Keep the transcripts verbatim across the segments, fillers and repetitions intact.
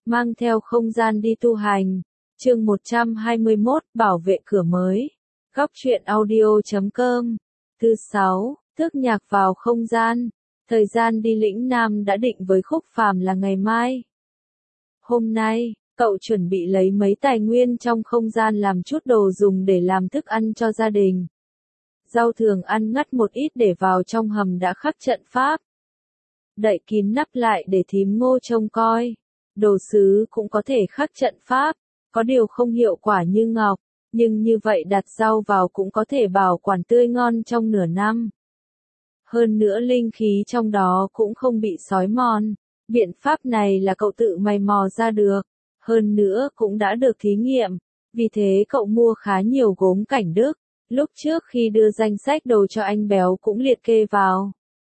mang theo không gian đi tu hành. Chương một trăm hai mươi mốt, bảo vệ cửa mới. Góc truyện audio chấm com. Thứ sáu, Tước Nhạc vào không gian. Thời gian đi lĩnh Nam đã định với Khúc Phàm là ngày mai. Hôm nay, cậu chuẩn bị lấy mấy tài nguyên trong không gian làm chút đồ dùng để làm thức ăn cho gia đình. Rau thường ăn ngắt một ít để vào trong hầm đã khắc trận pháp. Đậy kín nắp lại để thím Ngô trông coi. Đồ sứ cũng có thể khắc trận pháp, có điều không hiệu quả như ngọc, nhưng như vậy đặt rau vào cũng có thể bảo quản tươi ngon trong nửa năm. Hơn nữa linh khí trong đó cũng không bị xói mòn. Biện pháp này là cậu tự mày mò ra được, hơn nữa cũng đã được thí nghiệm, vì thế cậu mua khá nhiều gốm cảnh đức, lúc trước khi đưa danh sách đồ cho anh béo cũng liệt kê vào.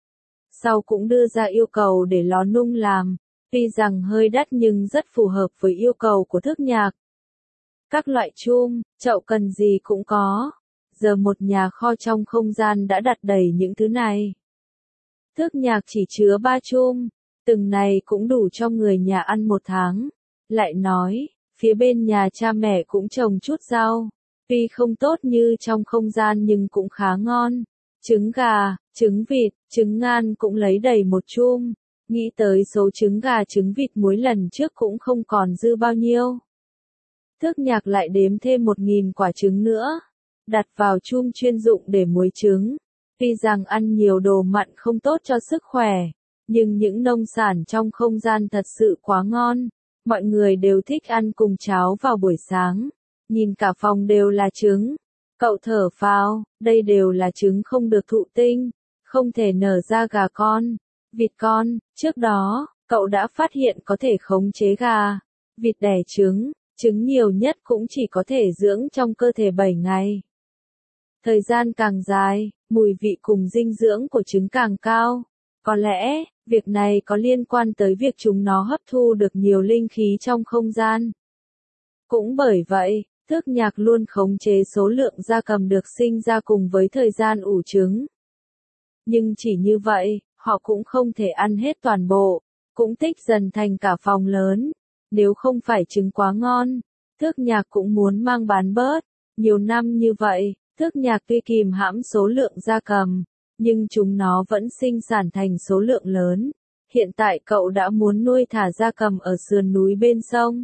Sau cũng đưa ra yêu cầu để lò nung làm, tuy rằng hơi đắt nhưng rất phù hợp với yêu cầu của Tước Nhạc. Các loại chum, chậu cần gì cũng có, giờ một nhà kho trong không gian đã đặt đầy những thứ này. Tước Nhạc chỉ chứa ba chum. Từng này cũng đủ cho người nhà ăn một tháng. Lại nói, phía bên nhà cha mẹ cũng trồng chút rau. Tuy không tốt như trong không gian nhưng cũng khá ngon. Trứng gà, trứng vịt, trứng ngan cũng lấy đầy một chum. Nghĩ tới số trứng gà trứng vịt muối lần trước cũng không còn dư bao nhiêu. Tước Nhạc lại đếm thêm một nghìn quả trứng nữa. Đặt vào chum chuyên dụng để muối trứng. Tuy rằng ăn nhiều đồ mặn không tốt cho sức khỏe. Nhưng những nông sản trong không gian thật sự quá ngon, mọi người đều thích ăn cùng cháo vào buổi sáng. Nhìn cả phòng đều là trứng. Cậu thở phào, đây đều là trứng không được thụ tinh, không thể nở ra gà con, vịt con. Trước đó, cậu đã phát hiện có thể khống chế gà, vịt đẻ trứng, trứng nhiều nhất cũng chỉ có thể dưỡng trong cơ thể bảy ngày. Thời gian càng dài, mùi vị cùng dinh dưỡng của trứng càng cao. Có lẽ, việc này có liên quan tới việc chúng nó hấp thu được nhiều linh khí trong không gian. Cũng bởi vậy, Tước Nhạc luôn khống chế số lượng gia cầm được sinh ra cùng với thời gian ủ trứng. Nhưng chỉ như vậy, họ cũng không thể ăn hết toàn bộ, cũng tích dần thành cả phòng lớn. Nếu không phải trứng quá ngon, Tước Nhạc cũng muốn mang bán bớt. Nhiều năm như vậy, Tước Nhạc tuy kìm hãm số lượng gia cầm, nhưng chúng nó vẫn sinh sản thành số lượng lớn. Hiện tại cậu đã muốn nuôi thả gia cầm ở sườn núi bên sông.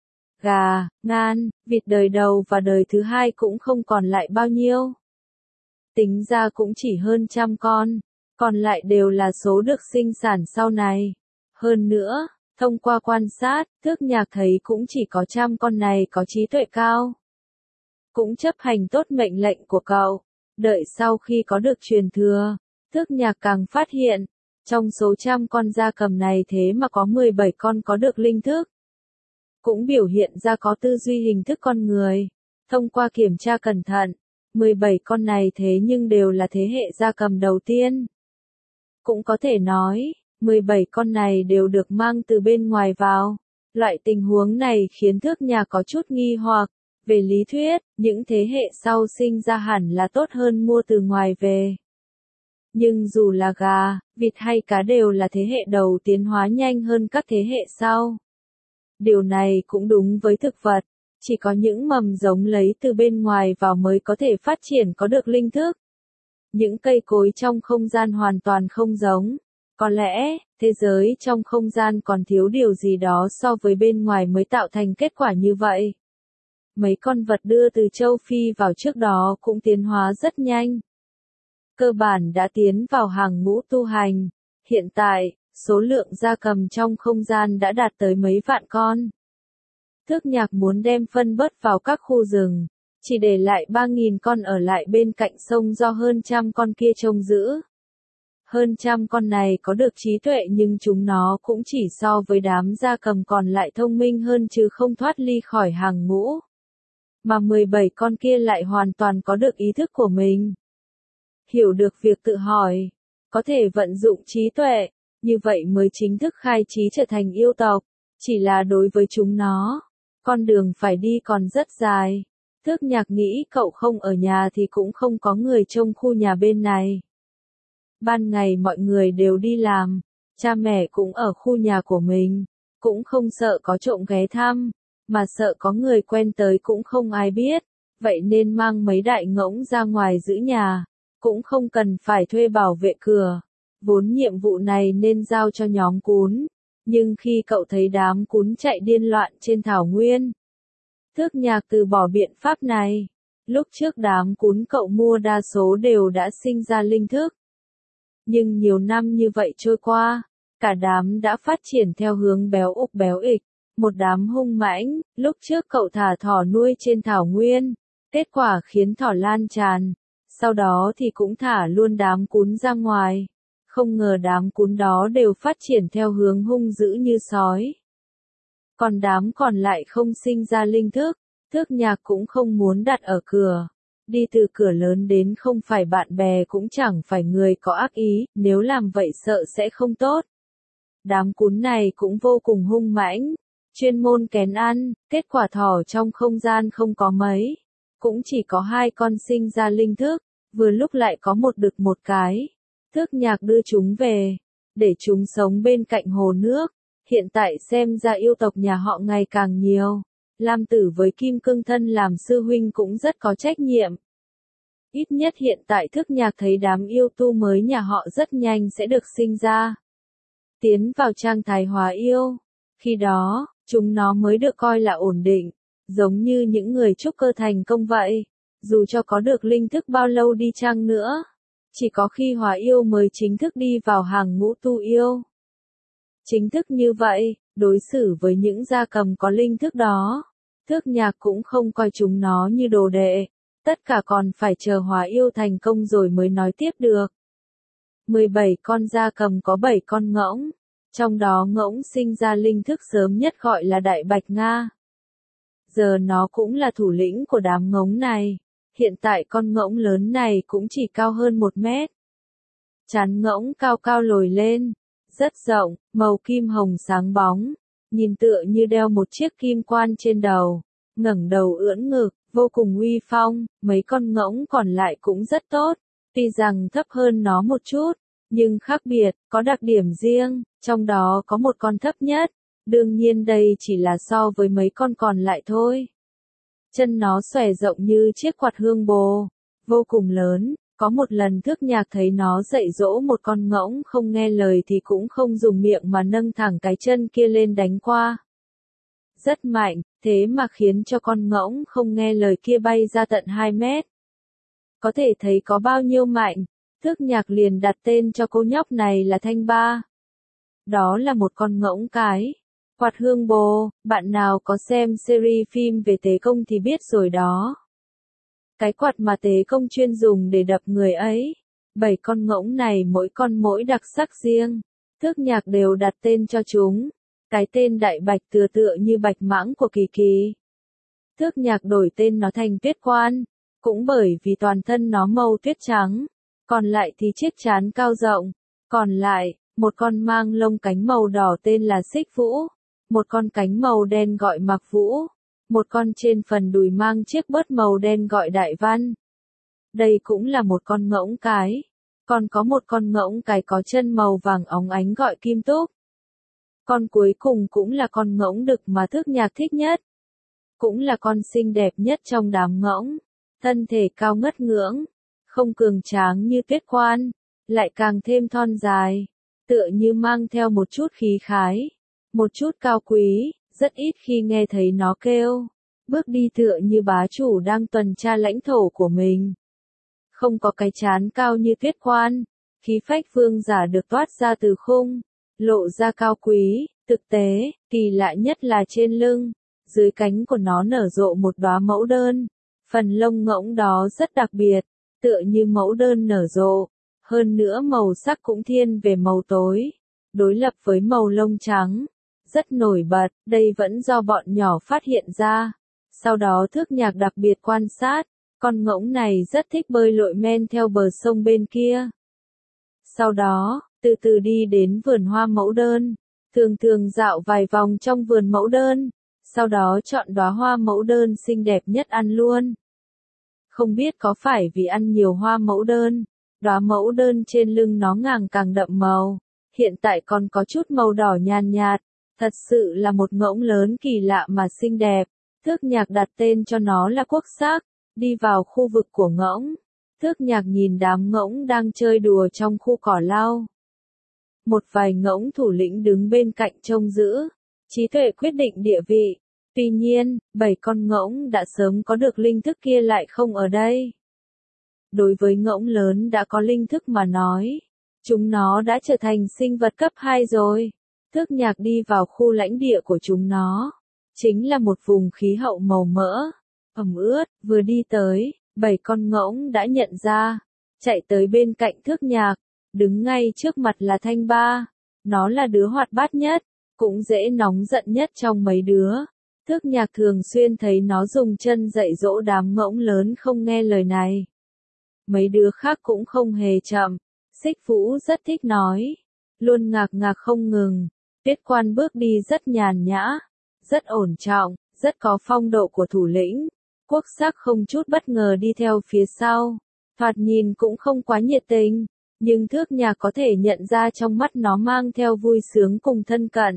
Gà, ngan, vịt đời đầu và đời thứ hai cũng không còn lại bao nhiêu. Tính ra cũng chỉ hơn trăm con, còn lại đều là số được sinh sản sau này. Hơn nữa, thông qua quan sát, Tước Nhạc thấy cũng chỉ có trăm con này có trí tuệ cao. Cũng chấp hành tốt mệnh lệnh của cậu. Đợi sau khi có được truyền thừa, Tước Nhạc càng phát hiện, trong số trăm con gia cầm này thế mà có mười bảy con có được linh thức. Cũng biểu hiện ra có tư duy hình thức con người. Thông qua kiểm tra cẩn thận, mười bảy con này thế nhưng đều là thế hệ gia cầm đầu tiên. Cũng có thể nói, mười bảy con này đều được mang từ bên ngoài vào. Loại tình huống này khiến Tước Nhạc có chút nghi hoặc. Về lý thuyết, những thế hệ sau sinh ra hẳn là tốt hơn mua từ ngoài về. Nhưng dù là gà, vịt hay cá đều là thế hệ đầu tiến hóa nhanh hơn các thế hệ sau. Điều này cũng đúng với thực vật, chỉ có những mầm giống lấy từ bên ngoài vào mới có thể phát triển có được linh thức. Những cây cối trong không gian hoàn toàn không giống. Có lẽ, thế giới trong không gian còn thiếu điều gì đó so với bên ngoài mới tạo thành kết quả như vậy. Mấy con vật đưa từ châu Phi vào trước đó cũng tiến hóa rất nhanh. Cơ bản đã tiến vào hàng ngũ tu hành. Hiện tại, số lượng gia cầm trong không gian đã đạt tới mấy vạn con. Tước Nhạc muốn đem phân bớt vào các khu rừng, chỉ để lại ba nghìn con ở lại bên cạnh sông do hơn trăm con kia trông giữ. Hơn trăm con này có được trí tuệ nhưng chúng nó cũng chỉ so với đám gia cầm còn lại thông minh hơn chứ không thoát ly khỏi hàng ngũ. Mà mười bảy con kia lại hoàn toàn có được ý thức của mình. Hiểu được việc tự hỏi, có thể vận dụng trí tuệ, như vậy mới chính thức khai trí trở thành yêu tộc. Chỉ là đối với chúng nó, con đường phải đi còn rất dài. Tước Nhạc nghĩ cậu không ở nhà thì cũng không có người trông khu nhà bên này. Ban ngày mọi người đều đi làm, cha mẹ cũng ở khu nhà của mình. cũng không sợ có trộm ghé thăm, mà sợ có người quen tới cũng không ai biết, vậy nên mang mấy đại ngỗng ra ngoài giữ nhà, cũng không cần phải thuê bảo vệ cửa. Vốn nhiệm vụ này nên giao cho nhóm cún, nhưng khi cậu thấy đám cún chạy điên loạn trên thảo nguyên, Thước Nhạc từ bỏ biện pháp này. Lúc trước đám cún cậu mua đa số đều đã sinh ra linh thức. Nhưng nhiều năm như vậy trôi qua, cả đám đã phát triển theo hướng béo ục béo ịch, một đám hung mãnh. Lúc trước cậu thả thỏ nuôi trên thảo nguyên, kết quả khiến thỏ lan tràn, sau đó thì cũng thả luôn đám cún ra ngoài. Không ngờ đám cún đó đều phát triển theo hướng hung dữ như sói. Còn đám còn lại không sinh ra linh thức, Thước Nhạc cũng không muốn đặt ở cửa. Đi từ cửa lớn đến không phải bạn bè cũng chẳng phải người có ác ý, nếu làm vậy sợ sẽ không tốt. Đám cún này cũng vô cùng hung mãnh, chuyên môn kén ăn, kết quả thỏ trong không gian không có mấy. Cũng chỉ có hai con sinh ra linh thức, vừa lúc lại có một đực một cái. Thước Nhạc đưa chúng về, để chúng sống bên cạnh hồ nước. Hiện tại xem ra yêu tộc nhà họ ngày càng nhiều. Lam Tử với Kim Cương Thân làm sư huynh cũng rất có trách nhiệm. Ít nhất hiện tại Thước Nhạc thấy đám yêu tu mới nhà họ rất nhanh sẽ được sinh ra. Tiến vào trạng thái hóa yêu. Khi đó, chúng nó mới được coi là ổn định, giống như những người trúc cơ thành công vậy. Dù cho có được linh thức bao lâu đi chăng nữa, chỉ có khi hóa yêu mới chính thức đi vào hàng ngũ tu yêu. Chính thức như vậy, đối xử với những gia cầm có linh thức đó, Thước Nhạc cũng không coi chúng nó như đồ đệ, tất cả còn phải chờ hóa yêu thành công rồi mới nói tiếp được. mười bảy con gia cầm có bảy con ngỗng, trong đó ngỗng sinh ra linh thức sớm nhất gọi là Đại Bạch Nga. Giờ nó cũng là thủ lĩnh của đám ngỗng này, hiện tại con ngỗng lớn này cũng chỉ cao hơn một mét. Trán ngỗng cao cao lồi lên, rất rộng, màu kim hồng sáng bóng, nhìn tựa như đeo một chiếc kim quan trên đầu, ngẩng đầu ưỡn ngực, vô cùng uy phong. Mấy con ngỗng còn lại cũng rất tốt, tuy rằng thấp hơn nó một chút, nhưng khác biệt, có đặc điểm riêng, trong đó có một con thấp nhất, đương nhiên đây chỉ là so với mấy con còn lại thôi. Chân nó xòe rộng như chiếc quạt hương bồ, vô cùng lớn. Có một lần Thước Nhạc thấy nó dạy dỗ một con ngỗng không nghe lời thì cũng không dùng miệng mà nâng thẳng cái chân kia lên đánh qua. Rất mạnh, thế mà khiến cho con ngỗng không nghe lời kia bay ra tận hai mét. Có thể thấy có bao nhiêu mạnh, Thước Nhạc liền đặt tên cho cô nhóc này là Thanh Ba. Đó là một con ngỗng cái. Quạt hương bồ, bạn nào có xem series phim về Tế Công thì biết rồi đó. Cái quạt mà Tế Công chuyên dùng để đập người ấy. Bảy con ngỗng này mỗi con mỗi đặc sắc riêng. Thước Nhạc đều đặt tên cho chúng. Cái tên Đại Bạch tựa tựa như bạch mãng của Kỳ Kỳ. Thước Nhạc đổi tên nó thành Tuyết Quan, cũng bởi vì toàn thân nó màu tuyết trắng. Còn lại thì chiếc trán cao rộng. Còn lại, một con mang lông cánh màu đỏ tên là Xích Vũ. Một con cánh màu đen gọi Mạc Vũ. Một con trên phần đùi mang chiếc bớt màu đen gọi Đại Văn. Đây cũng là một con ngỗng cái. Còn có một con ngỗng cái có chân màu vàng óng ánh gọi Kim Túc. Con cuối cùng cũng là con ngỗng đực mà Thước Nhạc thích nhất. Cũng là con xinh đẹp nhất trong đám ngỗng. Thân thể cao ngất ngưỡng, không cường tráng như Tuyết Quan, lại càng thêm thon dài, tựa như mang theo một chút khí khái, một chút cao quý. Rất ít khi nghe thấy nó kêu, bước đi tựa như bá chủ đang tuần tra lãnh thổ của mình. Không có cái trán cao như Tuyết Quan, khí phách vương giả được toát ra từ khung, lộ ra cao quý, thực tế, kỳ lạ nhất là trên lưng, dưới cánh của nó nở rộ một đóa mẫu đơn. Phần lông ngỗng đó rất đặc biệt, tựa như mẫu đơn nở rộ, hơn nữa màu sắc cũng thiên về màu tối, đối lập với màu lông trắng. Rất nổi bật, đây vẫn do bọn nhỏ phát hiện ra. Sau đó Thước Nhạc đặc biệt quan sát, con ngỗng này rất thích bơi lội men theo bờ sông bên kia. Sau đó, từ từ đi đến vườn hoa mẫu đơn, thường thường dạo vài vòng trong vườn mẫu đơn, sau đó chọn đóa hoa mẫu đơn xinh đẹp nhất ăn luôn. Không biết có phải vì ăn nhiều hoa mẫu đơn, đóa mẫu đơn trên lưng nó ngàng càng đậm màu, hiện tại còn có chút màu đỏ nhàn nhạt. Thật sự là một ngỗng lớn kỳ lạ mà xinh đẹp. Thước nhạc đặt tên cho nó là Quốc sắc, đi vào khu vực của ngỗng. Thước nhạc nhìn đám ngỗng đang chơi đùa trong khu cỏ lau. Một vài ngỗng thủ lĩnh đứng bên cạnh trông giữ. Trí tuệ quyết định địa vị. Tuy nhiên, bảy con ngỗng đã sớm có được linh thức kia lại không ở đây. Đối với ngỗng lớn đã có linh thức mà nói, chúng nó đã trở thành sinh vật cấp hai rồi. Thước nhạc đi vào khu lãnh địa của chúng nó. Chính là một vùng khí hậu màu mỡ, ẩm ướt, vừa đi tới, bảy con ngỗng đã nhận ra, chạy tới bên cạnh thước nhạc, đứng ngay trước mặt là Thanh Ba. Nó là đứa hoạt bát nhất, cũng dễ nóng giận nhất trong mấy đứa. Thước nhạc thường xuyên thấy nó dùng chân dạy dỗ đám ngỗng lớn không nghe lời này. Mấy đứa khác cũng không hề chậm, Xích Vũ rất thích nói, luôn ngạc ngạc không ngừng. Tuyết Quan bước đi rất nhàn nhã, rất ổn trọng, rất có phong độ của thủ lĩnh. Quốc sắc không chút bất ngờ đi theo phía sau, thoạt nhìn cũng không quá nhiệt tình, nhưng thước nhạc có thể nhận ra trong mắt nó mang theo vui sướng cùng thân cận.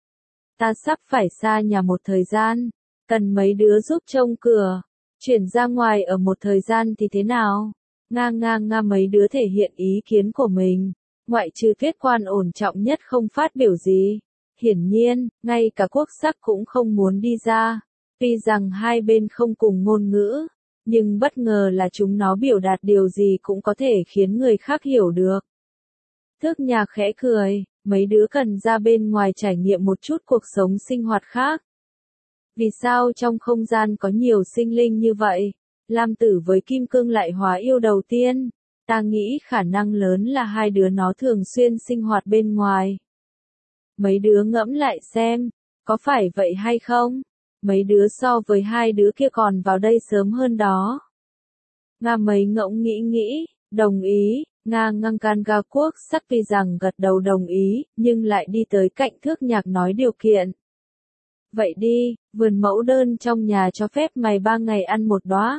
Ta sắp phải xa nhà một thời gian, cần mấy đứa giúp trông cửa, chuyển ra ngoài ở một thời gian thì thế nào? Nga nga nga mấy đứa thể hiện ý kiến của mình, ngoại trừ Tuyết Quan ổn trọng nhất không phát biểu gì. Hiển nhiên, ngay cả Quốc sắc cũng không muốn đi ra. Tuy rằng hai bên không cùng ngôn ngữ, nhưng bất ngờ là chúng nó biểu đạt điều gì cũng có thể khiến người khác hiểu được. Thước nhạc khẽ cười, mấy đứa cần ra bên ngoài trải nghiệm một chút cuộc sống sinh hoạt khác. Vì sao trong không gian có nhiều sinh linh như vậy? Lam Tử với Kim Cương lại hóa yêu đầu tiên. Ta nghĩ khả năng lớn là hai đứa nó thường xuyên sinh hoạt bên ngoài. Mấy đứa ngẫm lại xem, có phải vậy hay không? Mấy đứa so với hai đứa kia còn vào đây sớm hơn đó. Nga mấy ngỗng nghĩ nghĩ, đồng ý. Nga ngăng can ga Quốc sắc tuy rằng gật đầu đồng ý, nhưng lại đi tới cạnh thước nhạc nói điều kiện. Vậy đi, vườn mẫu đơn trong nhà cho phép mày ba ngày ăn một đóa.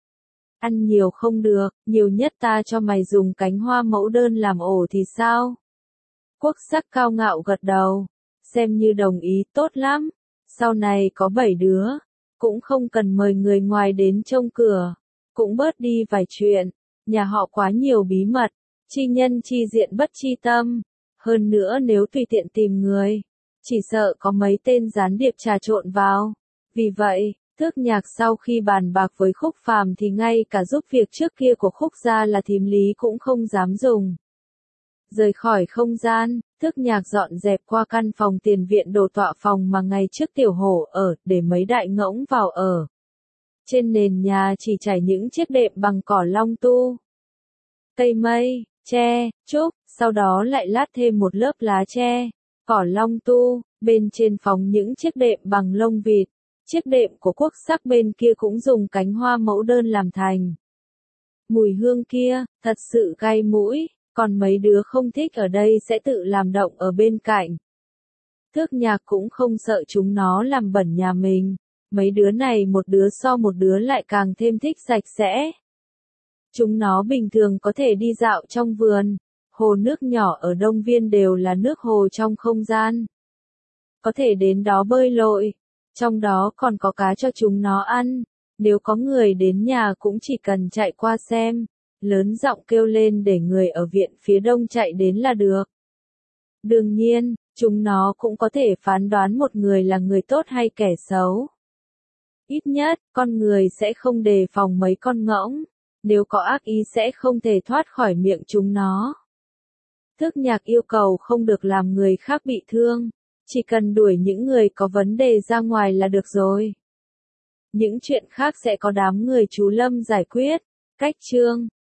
Ăn nhiều không được, nhiều nhất ta cho mày dùng cánh hoa mẫu đơn làm ổ thì sao? Quốc sắc cao ngạo gật đầu, xem như đồng ý tốt lắm. Sau này có bảy đứa, cũng không cần mời người ngoài đến trông cửa, cũng bớt đi vài chuyện. Nhà họ quá nhiều bí mật, chi nhân chi diện bất chi tâm. Hơn nữa nếu tùy tiện tìm người, chỉ sợ có mấy tên gián điệp trà trộn vào. Vì vậy, Thước nhạc sau khi bàn bạc với Khúc Phàm thì ngay cả giúp việc trước kia của Khúc gia là thím Lý cũng không dám dùng. Rời khỏi không gian, Thước nhạc dọn dẹp qua căn phòng tiền viện đồ tọa phòng mà ngày trước Tiểu Hổ ở, để mấy đại ngỗng vào ở. Trên nền nhà chỉ trải những chiếc đệm bằng cỏ long tu, cây mây, tre, trúc, sau đó lại lát thêm một lớp lá tre, cỏ long tu, bên trên phóng những chiếc đệm bằng lông vịt. Chiếc đệm của Quốc sắc bên kia cũng dùng cánh hoa mẫu đơn làm thành. Mùi hương kia, thật sự gai mũi, còn mấy đứa không thích ở đây sẽ tự làm động ở bên cạnh. Thước nhạc cũng không sợ chúng nó làm bẩn nhà mình, mấy đứa này một đứa so một đứa lại càng thêm thích sạch sẽ. Chúng nó bình thường có thể đi dạo trong vườn, hồ nước nhỏ ở Đông Viên đều là nước hồ trong không gian. Có thể đến đó bơi lội. Trong đó còn có cá cho chúng nó ăn, nếu có người đến nhà cũng chỉ cần chạy qua xem, lớn giọng kêu lên để người ở viện phía đông chạy đến là được. Đương nhiên, chúng nó cũng có thể phán đoán một người là người tốt hay kẻ xấu. Ít nhất, con người sẽ không đề phòng mấy con ngỗng, nếu có ác ý sẽ không thể thoát khỏi miệng chúng nó. Thước nhạc yêu cầu không được làm người khác bị thương. Chỉ cần đuổi những người có vấn đề ra ngoài là được rồi. Những chuyện khác sẽ có đám người chú Lâm giải quyết. Cách chương